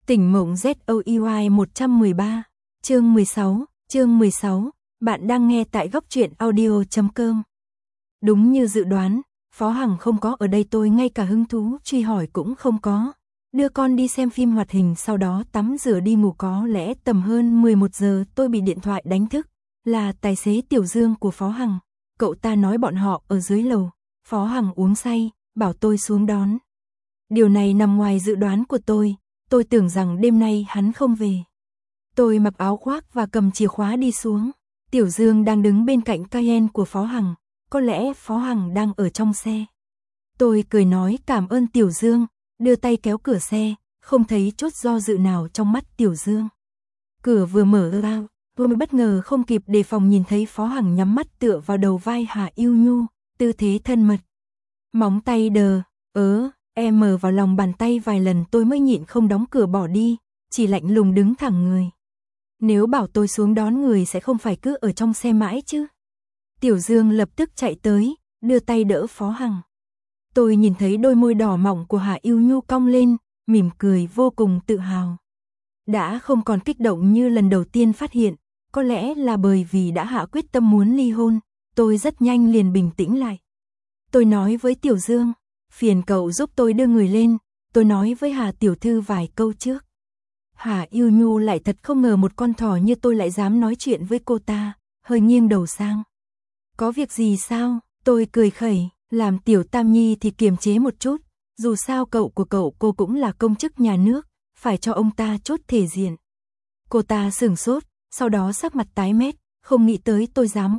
Tỉnh mộng ZOEY 113, chương 16, bạn đang nghe tại góc truyện audio.com. Đúng như dự đoán, Phó Hằng không có ở đây, tôi ngay cả hứng thú truy hỏi cũng không có. Đưa con đi xem phim hoạt hình, sau đó tắm rửa đi ngủ, có lẽ tầm hơn 11 giờ tôi bị điện thoại đánh thức, là tài xế Tiểu Dương của Phó Hằng. Cậu ta nói bọn họ ở dưới lầu, Phó Hằng uống say, bảo tôi xuống đón. Điều này nằm ngoài dự đoán của tôi tưởng rằng đêm nay hắn không về. Tôi mặc áo khoác và cầm chìa khóa đi xuống. Tiểu Dương đang đứng bên cạnh Cayenne của Phó Hằng, có lẽ Phó Hằng đang ở trong xe. Tôi cười nói cảm ơn Tiểu Dương, đưa tay kéo cửa xe, không thấy chút do dự nào trong mắt Tiểu Dương. Cửa vừa mở ra, tôi mới bất ngờ không kịp đề phòng nhìn thấy Phó Hằng nhắm mắt tựa vào đầu vai Hà Yêu Nhu, tư thế thân mật. Móng tay em mở vào lòng bàn tay vài lần tôi mới nhịn không đóng cửa bỏ đi, chỉ lạnh lùng đứng thẳng người. Nếu bảo tôi xuống đón người sẽ không phải cứ ở trong xe mãi chứ. Tiểu Dương lập tức chạy tới, đưa tay đỡ Phó Hằng. Tôi nhìn thấy đôi môi đỏ mỏng của Hà Yêu Nhu cong lên, mỉm cười vô cùng tự hào. Đã không còn kích động như lần đầu tiên phát hiện, có lẽ là bởi vì đã hạ quyết tâm muốn ly hôn, tôi rất nhanh liền bình tĩnh lại. Tôi nói với Tiểu Dương, phiền cậu giúp tôi đưa người lên, tôi nói với Hà tiểu thư vài câu trước. Hà Yêu Nhu lại thật không ngờ một con thỏ như tôi lại dám nói chuyện với cô ta, hơi nghiêng đầu sang. Có việc gì sao? Tôi cười khẩy, làm tiểu tam nhi thì kiềm chế một chút, dù sao cậu của cậu cô cũng là công chức nhà nước, phải cho ông ta chút thể diện. Cô ta sửng sốt, sau đó sắc mặt tái mét, không nghĩ tới tôi dám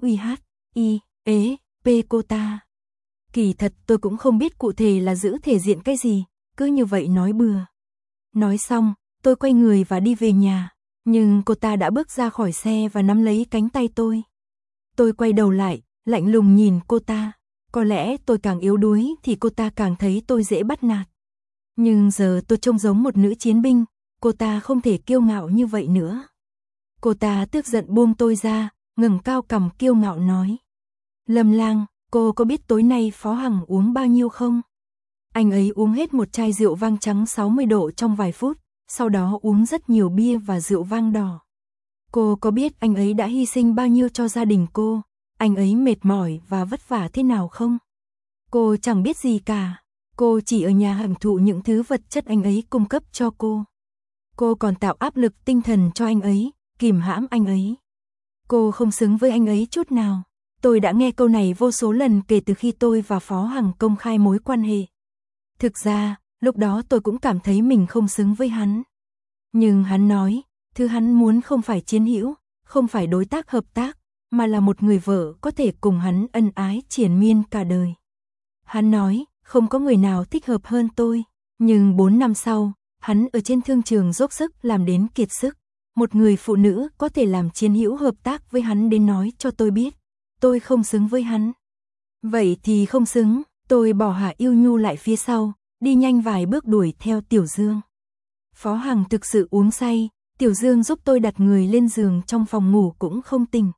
p cô ta. Kỳ thật tôi cũng không biết cụ thể là giữ thể diện cái gì, cứ như vậy nói bừa. Nói xong, tôi quay người và đi về nhà, nhưng cô ta đã bước ra khỏi xe và nắm lấy cánh tay tôi. Tôi quay đầu lại, lạnh lùng nhìn cô ta, có lẽ tôi càng yếu đuối thì cô ta càng thấy tôi dễ bắt nạt. Nhưng giờ tôi trông giống một nữ chiến binh, cô ta không thể kiêu ngạo như vậy nữa. Cô ta tức giận buông tôi ra, ngẩng cao cằm kiêu ngạo nói. Lâm Lang, cô có biết tối nay Phó Hằng uống bao nhiêu không? Anh ấy uống hết một chai rượu vang trắng 60 độ trong vài phút, sau đó uống rất nhiều bia và rượu vang đỏ. Cô có biết anh ấy đã hy sinh bao nhiêu cho gia đình cô, anh ấy mệt mỏi và vất vả thế nào không? Cô chẳng biết gì cả, cô chỉ ở nhà hưởng thụ những thứ vật chất anh ấy cung cấp cho cô. Cô còn tạo áp lực tinh thần cho anh ấy, kìm hãm anh ấy. Cô không xứng với anh ấy chút nào. Tôi đã nghe câu này vô số lần kể từ khi tôi và Phó Hằng công khai mối quan hệ. Thực ra, lúc đó tôi cũng cảm thấy mình không xứng với hắn. Nhưng hắn nói, thứ hắn muốn không phải chiến hữu, không phải đối tác hợp tác, mà là một người vợ có thể cùng hắn ân ái triền miên cả đời. Hắn nói, không có người nào thích hợp hơn tôi. Nhưng 4 năm sau, hắn ở trên thương trường dốc sức làm đến kiệt sức. Một người phụ nữ có thể làm chiến hữu hợp tác với hắn đến nói cho tôi biết. Tôi không xứng với hắn. Vậy thì không xứng, tôi bỏ Hà Yêu Nhu lại phía sau, đi nhanh vài bước đuổi theo Tiểu Dương. Phó Hằng thực sự uống say, Tiểu Dương giúp tôi đặt người lên giường trong phòng ngủ cũng không tỉnh.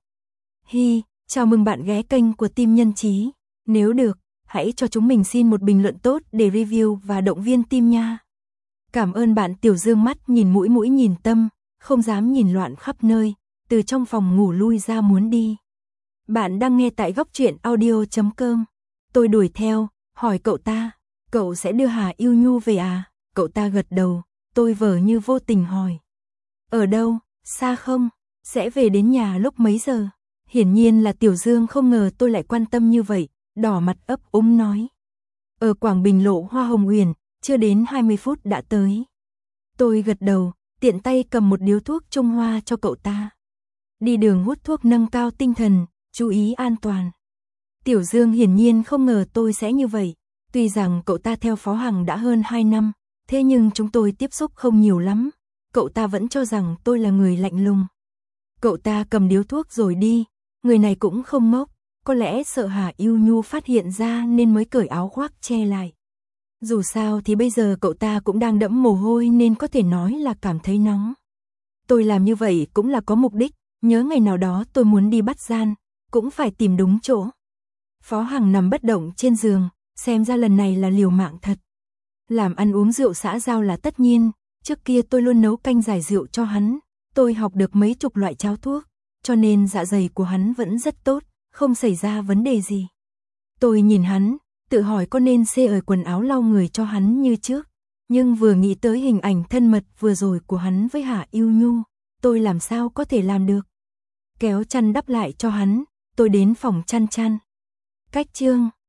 Chào mừng bạn ghé kênh của Team Nhân Trí. Nếu được, hãy cho chúng mình xin một bình luận tốt để review và động viên team nha. Cảm ơn bạn. Tiểu Dương mắt nhìn mũi mũi nhìn tâm, không dám nhìn loạn khắp nơi, từ trong phòng ngủ lui ra muốn đi. Bạn đang nghe tại góc truyện audio.com. Tôi đuổi theo, hỏi cậu ta, cậu sẽ đưa Hà Yêu Nhu về à? Cậu ta gật đầu, tôi vờ như vô tình hỏi. Ở đâu, xa không? Sẽ về đến nhà lúc mấy giờ? Hiển nhiên là Tiểu Dương không ngờ tôi lại quan tâm như vậy, đỏ mặt ấp úng nói. Ở Quảng Bình lộ Hoa Hồng Uyển, chưa đến 20 phút đã tới. Tôi gật đầu, tiện tay cầm một điếu thuốc Trung Hoa cho cậu ta. Đi đường hút thuốc nâng cao tinh thần, chú ý an toàn. Tiểu Dương hiển nhiên không ngờ tôi sẽ như vậy. Tuy rằng cậu ta theo Phó Hằng đã hơn 2 năm, thế nhưng chúng tôi tiếp xúc không nhiều lắm. Cậu ta vẫn cho rằng tôi là người lạnh lùng. Cậu ta cầm điếu thuốc rồi đi. Người này cũng không ngốc, có lẽ sợ Hà Yêu Nhu phát hiện ra nên mới cởi áo khoác che lại. Dù sao thì bây giờ cậu ta cũng đang đẫm mồ hôi nên có thể nói là cảm thấy nóng. Tôi làm như vậy cũng là có mục đích, nhớ ngày nào đó tôi muốn đi bắt gian, cũng phải tìm đúng chỗ. Phó Hằng nằm bất động trên giường, xem ra lần này là liều mạng thật. Làm ăn uống rượu xã giao là tất nhiên, Trước kia tôi luôn nấu canh giải rượu cho hắn, tôi học được mấy chục loại cháo thuốc, cho nên dạ dày của hắn vẫn rất tốt, không xảy ra vấn đề gì. Tôi nhìn hắn, tự hỏi có nên cởi quần áo lau người cho hắn như trước, nhưng vừa nghĩ tới hình ảnh thân mật vừa rồi của hắn với Hạ Yêu Nhu, tôi làm sao có thể làm được. Kéo chăn đắp lại cho hắn, tôi đến phòng chăn chăn. Cách chương